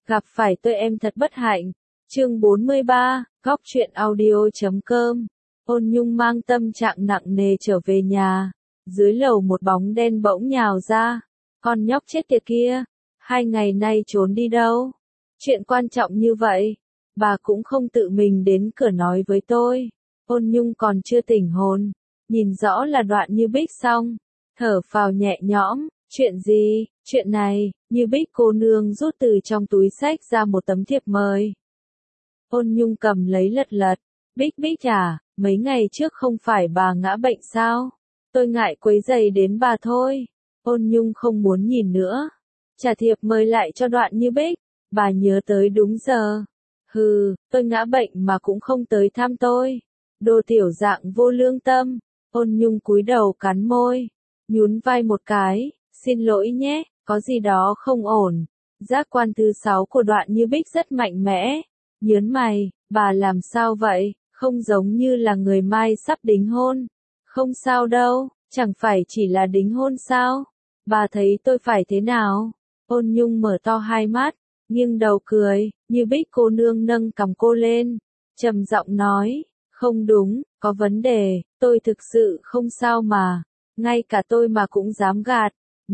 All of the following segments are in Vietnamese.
Gặp phải tôi em thật bất hạnh. Chương 43, Góc truyện audio.com. Ôn Nhung mang tâm trạng nặng nề trở về nhà. Dưới lầu một bóng đen bỗng nhào ra. Con nhóc chết tiệt kia, 2 ngày nay trốn đi đâu? Chuyện quan trọng như vậy, bà cũng không tự mình đến cửa nói với tôi. Ôn Nhung còn chưa tỉnh hồn, nhìn rõ là Đoạn Như Bích xong, thở phào nhẹ nhõm. Chuyện gì? Chuyện này, Như Bích cô nương rút từ trong túi xách ra một tấm thiệp mời. Ôn Nhung cầm lấy lật lật. Bích à, mấy ngày trước không phải bà ngã bệnh sao? Tôi ngại quấy rầy đến bà thôi. Ôn Nhung không muốn nhìn nữa. Trả thiệp mời lại cho Đoạn Như Bích. Bà nhớ tới đúng giờ. Hừ, tôi ngã bệnh mà cũng không tới thăm tôi. Đồ tiểu dạng vô lương tâm. Ôn Nhung cúi đầu cắn môi, nhún vai một cái. Xin lỗi nhé, có gì đó không ổn. Giác quan thứ 6 của Đoạn Như Bích rất mạnh mẽ. Nhớn mày, bà làm sao vậy? Không giống như là người mai sắp đính hôn. Không sao đâu, chẳng phải chỉ là đính hôn sao? Bà thấy tôi phải thế nào? Ôn Nhung mở to hai mắt, nghiêng đầu cười. Như Bích cô nương nâng cằm cô lên, trầm giọng nói, không đúng, có vấn đề, tôi thực sự không sao mà. Ngay cả tôi mà cũng dám gạt.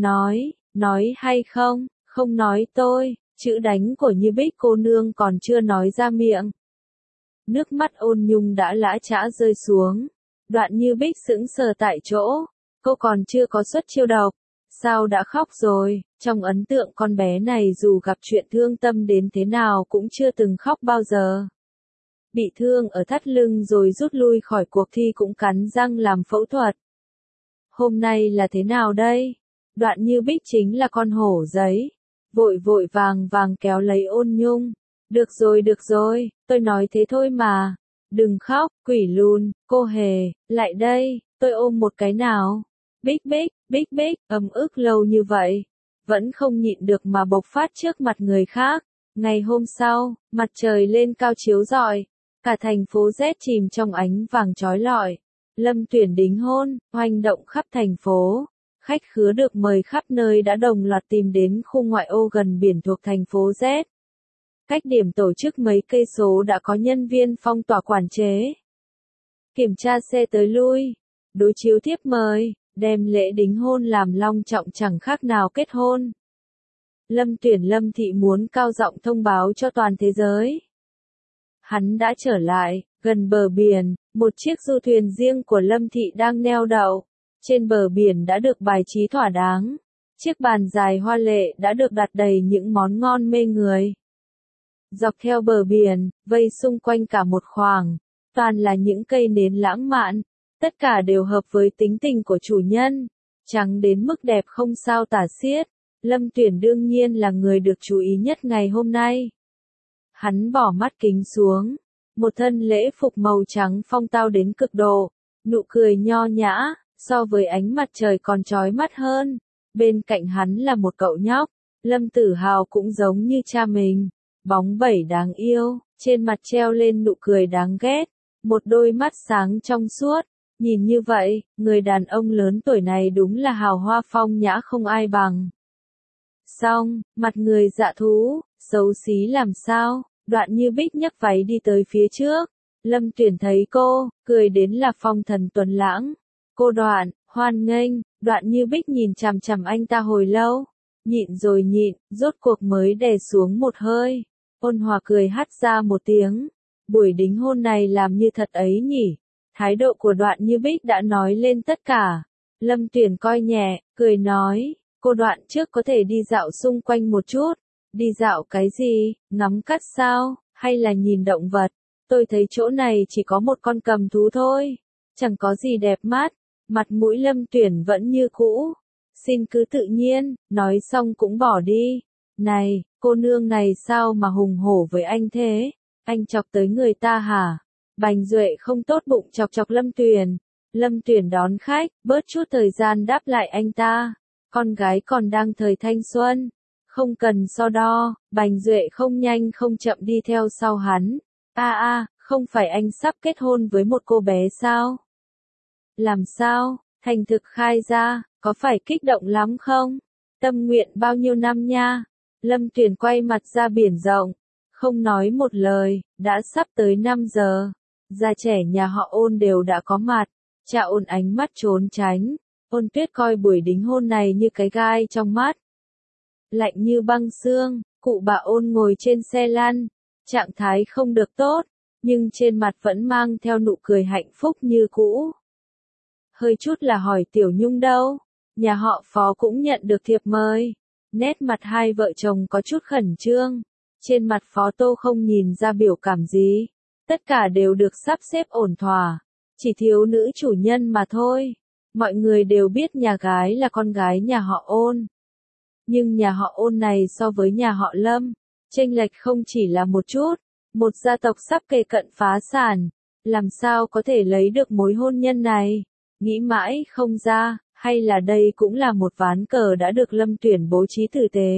Nói hay không? Không nói tôi. Chữ đánh của Như Bích cô nương còn chưa nói ra miệng. Nước mắt Ôn Nhung đã lã chã rơi xuống. Đoạn Như Bích sững sờ tại chỗ. Cô còn chưa có xuất chiêu độc, sao đã khóc rồi? Trong ấn tượng con bé này dù gặp chuyện thương tâm đến thế nào cũng chưa từng khóc bao giờ. Bị thương ở thắt lưng rồi rút lui khỏi cuộc thi cũng cắn răng làm phẫu thuật. Hôm nay là thế nào đây? Đoạn Như Bích chính là con hổ giấy. Vội vàng kéo lấy Ôn Nhung. Được rồi, tôi nói thế thôi mà. Đừng khóc, quỷ lùn, cô hề, lại đây, tôi ôm một cái nào. Bích, ấm ức lâu như vậy. Vẫn không nhịn được mà bộc phát trước mặt người khác. Ngày hôm sau, mặt trời lên cao chiếu rọi. Cả thành phố rét chìm trong ánh vàng chói lọi. Lâm Tuyển đính hôn, hoành động khắp thành phố. Khách khứa được mời khắp nơi đã đồng loạt tìm đến khu ngoại ô gần biển thuộc thành phố Z. Cách điểm tổ chức mấy cây số đã có nhân viên phong tỏa quản chế. Kiểm tra xe tới lui, đối chiếu thiếp mời, đem lễ đính hôn làm long trọng chẳng khác nào kết hôn. Lâm Thị muốn cao giọng thông báo cho toàn thế giới. Hắn đã trở lại, gần bờ biển, một chiếc du thuyền riêng của Lâm Thị đang neo đậu. Trên bờ biển đã được bài trí thỏa đáng. Chiếc bàn dài hoa lệ đã được đặt đầy những món ngon mê người. Dọc theo bờ biển, vây xung quanh cả một khoảng, toàn là những cây nến lãng mạn. Tất cả đều hợp với tính tình của chủ nhân. Trắng đến mức đẹp không sao tả xiết. Lâm Tuyển đương nhiên là người được chú ý nhất ngày hôm nay. Hắn bỏ mắt kính xuống. Một thân lễ phục màu trắng phong tao đến cực độ. Nụ cười nho nhã. So với ánh mặt trời còn chói mắt hơn. Bên cạnh hắn là một cậu nhóc. Lâm Tử Hào cũng giống như cha mình. Bóng bẩy đáng yêu, trên mặt treo lên nụ cười đáng ghét. Một đôi mắt sáng trong suốt. Nhìn như vậy, người đàn ông lớn tuổi này đúng là hào hoa phong nhã không ai bằng. Xong, mặt người dạ thú, xấu xí làm sao? Đoạn Như Bích nhấc váy đi tới phía trước. Lâm Tuyển thấy cô, cười đến là phong thần tuấn lãng. Cô Đoạn, hoan nghênh. Đoạn Như Bích nhìn chằm chằm anh ta hồi lâu. Nhịn rồi nhịn, rốt cuộc mới đè xuống một hơi. Ôn Hòa cười hắt ra một tiếng. Buổi đính hôn này làm như thật ấy nhỉ. Thái độ của Đoạn Như Bích đã nói lên tất cả. Lâm Tuyển coi nhẹ, cười nói. Cô Đoạn trước có thể đi dạo xung quanh một chút. Đi dạo cái gì? Ngắm cắt sao? Hay là nhìn động vật? Tôi thấy chỗ này chỉ có một con cầm thú thôi. Chẳng có gì đẹp mắt. Mặt mũi Lâm Tuyển vẫn như cũ. Xin cứ tự nhiên, nói xong cũng bỏ đi. Này, cô nương này sao mà hùng hổ với anh thế? Anh chọc tới người ta hả? Bành Duệ không tốt bụng chọc Lâm Tuyển. Lâm Tuyển đón khách, bớt chút thời gian đáp lại anh ta. Con gái còn đang thời thanh xuân. Không cần so đo. Bành Duệ không nhanh không chậm đi theo sau hắn. Không phải anh sắp kết hôn với một cô bé sao? Làm sao? Thành thực khai ra, có phải kích động lắm không? Tâm nguyện bao nhiêu năm nha? Lâm Tuyền quay mặt ra biển rộng, không nói một lời, đã sắp tới 5 giờ. Già trẻ nhà họ Ôn đều đã có mặt. Cha Ôn ánh mắt trốn tránh. Ôn Tuyết coi buổi đính hôn này như cái gai trong mắt. Lạnh như băng xương, cụ bà Ôn ngồi trên xe lăn, trạng thái không được tốt, nhưng trên mặt vẫn mang theo nụ cười hạnh phúc như cũ. Hơi chút là hỏi Tiểu Nhung đâu, nhà họ Phó cũng nhận được thiệp mời. Nét mặt hai vợ chồng có chút khẩn trương, trên mặt Phó Tô không nhìn ra biểu cảm gì, tất cả đều được sắp xếp ổn thỏa, chỉ thiếu nữ chủ nhân mà thôi. Mọi người đều biết nhà gái là con gái nhà họ Ôn. Nhưng nhà họ Ôn này so với nhà họ Lâm, chênh lệch không chỉ là một chút, một gia tộc sắp kề cận phá sản, làm sao có thể lấy được mối hôn nhân này, nghĩ mãi không ra, hay là đây cũng là một ván cờ đã được Lâm Tuyển bố trí tử tế.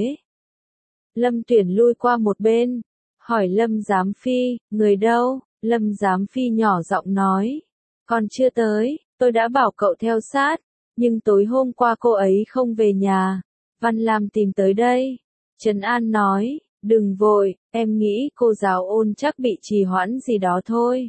Lâm Tuyển lui qua một bên, hỏi Lâm Giám Phi, người đâu? Lâm Giám Phi nhỏ giọng nói, còn chưa tới, tôi đã bảo cậu theo sát, nhưng tối hôm qua cô ấy không về nhà, Văn Lam tìm tới đây. Trấn An nói, đừng vội, em nghĩ cô giáo Ôn chắc bị trì hoãn gì đó thôi.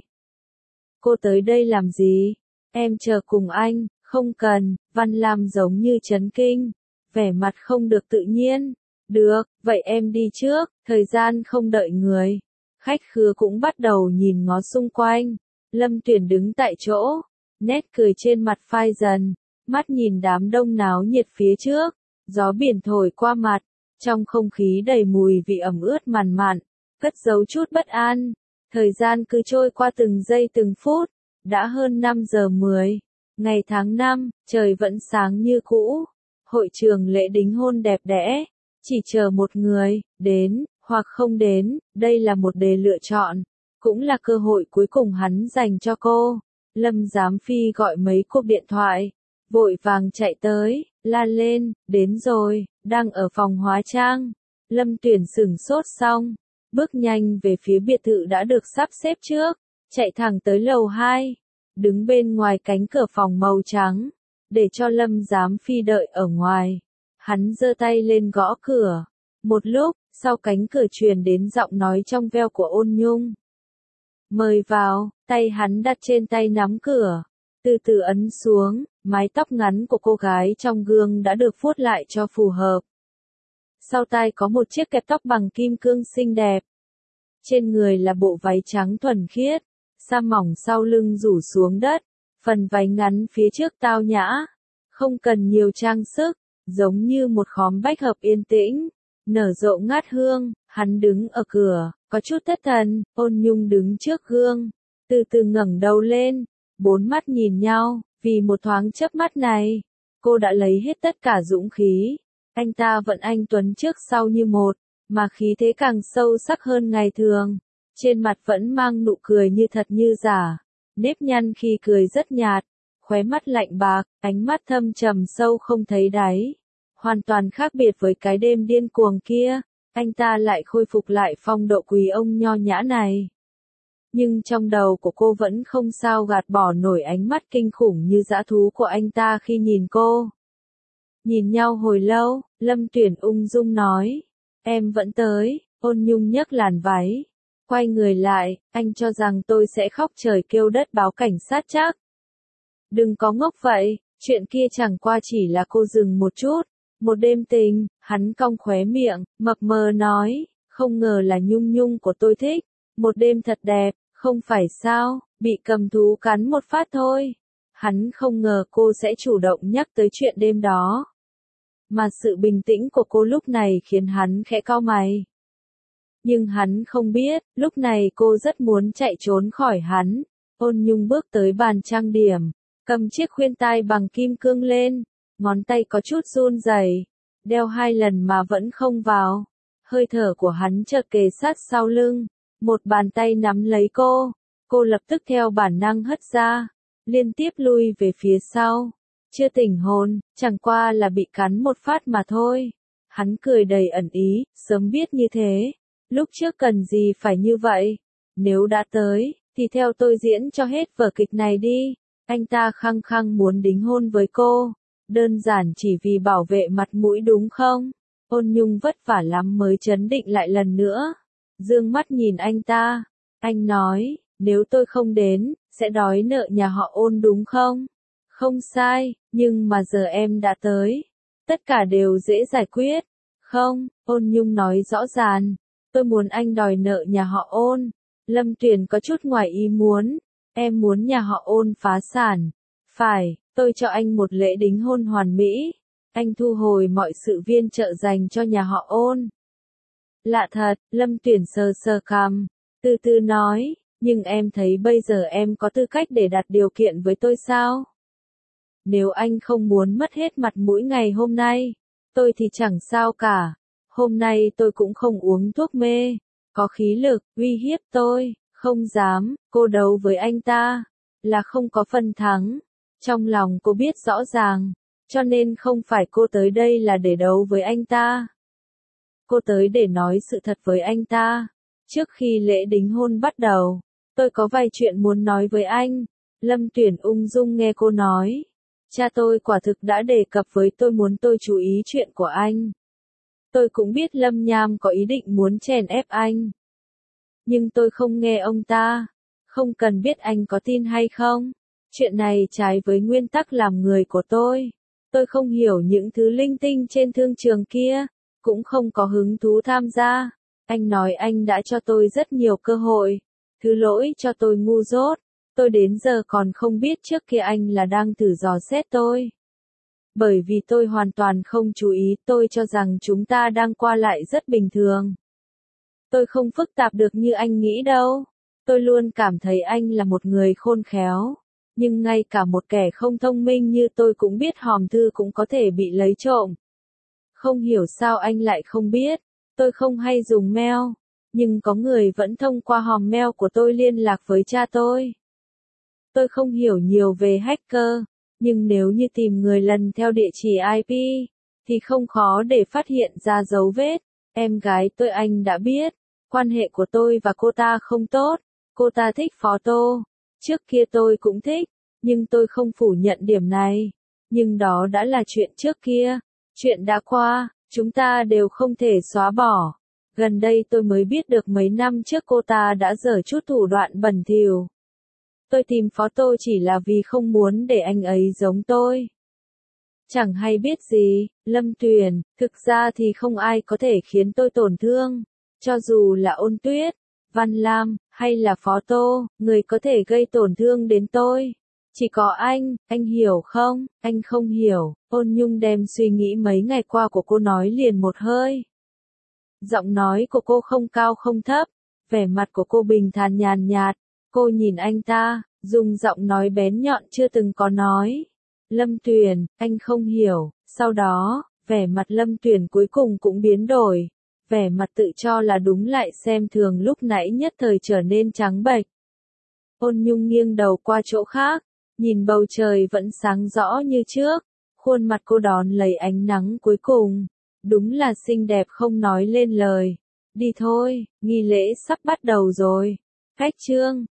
Cô tới đây làm gì? Em chờ cùng anh, không cần. Văn Lam giống như chấn kinh, vẻ mặt không được tự nhiên. Được, vậy em đi trước, thời gian không đợi người. Khách khứa cũng bắt đầu nhìn ngó xung quanh. Lâm Tuyển đứng tại chỗ, nét cười trên mặt phai dần, mắt nhìn đám đông náo nhiệt phía trước, gió biển thổi qua mặt, trong không khí đầy mùi vị ẩm ướt màn mạn, cất giấu chút bất an. Thời gian cứ trôi qua từng giây từng phút, đã hơn 5 giờ 10, ngày tháng 5, trời vẫn sáng như cũ. Hội trường lễ đính hôn đẹp đẽ, chỉ chờ một người, đến, hoặc không đến, đây là một đề lựa chọn, cũng là cơ hội cuối cùng hắn dành cho cô. Lâm Giám Phi gọi mấy cuộc điện thoại, vội vàng chạy tới, la lên, đến rồi, đang ở phòng hóa trang. Lâm Tuyển sửng sốt xong, bước nhanh về phía biệt thự đã được sắp xếp trước, chạy thẳng tới lầu 2, đứng bên ngoài cánh cửa phòng màu trắng, để cho Lâm Giám Phi đợi ở ngoài. Hắn giơ tay lên gõ cửa, một lúc, sau cánh cửa truyền đến giọng nói trong veo của Ôn Nhung. Mời vào, tay hắn đặt trên tay nắm cửa, từ từ ấn xuống, mái tóc ngắn của cô gái trong gương đã được vuốt lại cho phù hợp. Sau tai có một chiếc kẹp tóc bằng kim cương xinh đẹp. Trên người là bộ váy trắng thuần khiết, sa mỏng sau lưng rủ xuống đất, phần váy ngắn phía trước tao nhã, không cần nhiều trang sức, giống như một khóm bách hợp yên tĩnh, nở rộ ngát hương. Hắn đứng ở cửa, có chút thất thần. Ôn Nhung đứng trước gương, từ từ ngẩng đầu lên, bốn mắt nhìn nhau, vì một thoáng chớp mắt này, cô đã lấy hết tất cả dũng khí. Anh ta vẫn anh tuấn trước sau như một, mà khí thế càng sâu sắc hơn ngày thường, trên mặt vẫn mang nụ cười như thật như giả, nếp nhăn khi cười rất nhạt, khóe mắt lạnh bạc, ánh mắt thâm trầm sâu không thấy đáy, hoàn toàn khác biệt với cái đêm điên cuồng kia. Anh ta lại khôi phục lại phong độ quý ông nho nhã này. Nhưng trong đầu của cô vẫn không sao gạt bỏ nổi ánh mắt kinh khủng như dã thú của anh ta khi nhìn cô. Nhìn nhau hồi lâu, Lâm Tuyển ung dung nói, em vẫn tới. Ôn Nhung nhấc làn váy, quay người lại, anh cho rằng tôi sẽ khóc trời kêu đất báo cảnh sát chắc. Đừng có ngốc vậy, chuyện kia chẳng qua chỉ là cô dừng một chút. Một đêm tình, hắn cong khóe miệng, mập mờ nói, không ngờ là Nhung Nhung của tôi thích. Một đêm thật đẹp, không phải sao, bị cầm thú cắn một phát thôi. Hắn không ngờ cô sẽ chủ động nhắc tới chuyện đêm đó. Mà sự bình tĩnh của cô lúc này khiến hắn khẽ cau mày. Nhưng hắn không biết, lúc này cô rất muốn chạy trốn khỏi hắn. Ôn Nhung bước tới bàn trang điểm, cầm chiếc khuyên tai bằng kim cương lên. Ngón tay có chút run rẩy, đeo 2 lần mà vẫn không vào. Hơi thở của hắn chợt kề sát sau lưng, một bàn tay nắm lấy cô lập tức theo bản năng hất ra, liên tiếp lui về phía sau. Chưa tỉnh hồn, chẳng qua là bị cắn một phát mà thôi. Hắn cười đầy ẩn ý, sớm biết như thế, lúc trước cần gì phải như vậy. Nếu đã tới, thì theo tôi diễn cho hết vở kịch này đi. Anh ta khăng khăng muốn đính hôn với cô. Đơn giản chỉ vì bảo vệ mặt mũi đúng không? Ôn Nhung vất vả lắm mới trấn định lại lần nữa. Dương mắt nhìn anh ta. Anh nói, nếu tôi không đến, sẽ đòi nợ nhà họ Ôn đúng không? Không sai, nhưng mà giờ em đã tới. Tất cả đều dễ giải quyết. Không, Ôn Nhung nói rõ ràng. Tôi muốn anh đòi nợ nhà họ Ôn. Lâm Tuyền có chút ngoài ý muốn. Em muốn nhà họ Ôn phá sản. Phải, tôi cho anh một lễ đính hôn hoàn mỹ. Anh thu hồi mọi sự viên trợ dành cho nhà họ Ôn. Lạ thật, Lâm Tuyền sờ sờ cằm, từ từ nói, nhưng em thấy bây giờ em có tư cách để đặt điều kiện với tôi sao? Nếu anh không muốn mất hết mặt mũi ngày hôm nay, tôi thì chẳng sao cả. Hôm nay tôi cũng không uống thuốc mê, có khí lực, uy hiếp tôi, không dám, cô đấu với anh ta, là không có phần thắng. Trong lòng cô biết rõ ràng, cho nên không phải cô tới đây là để đấu với anh ta. Cô tới để nói sự thật với anh ta. Trước khi lễ đính hôn bắt đầu, tôi có vài chuyện muốn nói với anh. Lâm Tuyển ung dung nghe cô nói. Cha tôi quả thực đã đề cập với tôi muốn tôi chú ý chuyện của anh. Tôi cũng biết Lâm Nham có ý định muốn chèn ép anh. Nhưng tôi không nghe ông ta. Không cần biết anh có tin hay không. Chuyện này trái với nguyên tắc làm người của tôi. Tôi không hiểu những thứ linh tinh trên thương trường kia. Cũng không có hứng thú tham gia. Anh nói anh đã cho tôi rất nhiều cơ hội. Thứ lỗi cho tôi ngu dốt. Tôi đến giờ còn không biết trước kia anh là đang thử dò xét tôi. Bởi vì tôi hoàn toàn không chú ý, tôi cho rằng chúng ta đang qua lại rất bình thường. Tôi không phức tạp được như anh nghĩ đâu. Tôi luôn cảm thấy anh là một người khôn khéo. Nhưng ngay cả một kẻ không thông minh như tôi cũng biết hòm thư cũng có thể bị lấy trộm. Không hiểu sao anh lại không biết. Tôi không hay dùng mail. Nhưng có người vẫn thông qua hòm mail của tôi liên lạc với cha tôi. Tôi không hiểu nhiều về hacker. Nhưng nếu như tìm người lần theo địa chỉ IP, thì không khó để phát hiện ra dấu vết. Em gái tôi anh đã biết. Quan hệ của tôi và cô ta không tốt. Cô ta thích photo. Trước kia tôi cũng thích. Nhưng tôi không phủ nhận điểm này. Nhưng đó đã là chuyện trước kia. Chuyện đã qua, chúng ta đều không thể xóa bỏ. Gần đây tôi mới biết được mấy năm trước cô ta đã giở chút thủ đoạn bẩn thỉu. Tôi tìm photo chỉ là vì không muốn để anh ấy giống tôi. Chẳng hay biết gì, Lâm Tuyền, thực ra thì không ai có thể khiến tôi tổn thương. Cho dù là Ôn Tuyết, Văn Lam, hay là photo, người có thể gây tổn thương đến tôi. Chỉ có anh hiểu không? Anh không hiểu. Ôn Nhung đem suy nghĩ mấy ngày qua của cô nói liền một hơi. Giọng nói của cô không cao không thấp, vẻ mặt của cô bình thản nhàn nhạt. Cô nhìn anh ta, dùng giọng nói bén nhọn chưa từng có nói. Lâm Tuyền, anh không hiểu. Sau đó, vẻ mặt Lâm Tuyền cuối cùng cũng biến đổi. Vẻ mặt tự cho là đúng lại xem thường lúc nãy nhất thời trở nên trắng bệch. Ôn Nhung nghiêng đầu qua chỗ khác. Nhìn bầu trời vẫn sáng rõ như trước, khuôn mặt cô đón lấy ánh nắng cuối cùng. Đúng là xinh đẹp không nói lên lời. Đi thôi, nghi lễ sắp bắt đầu rồi. Khách trương.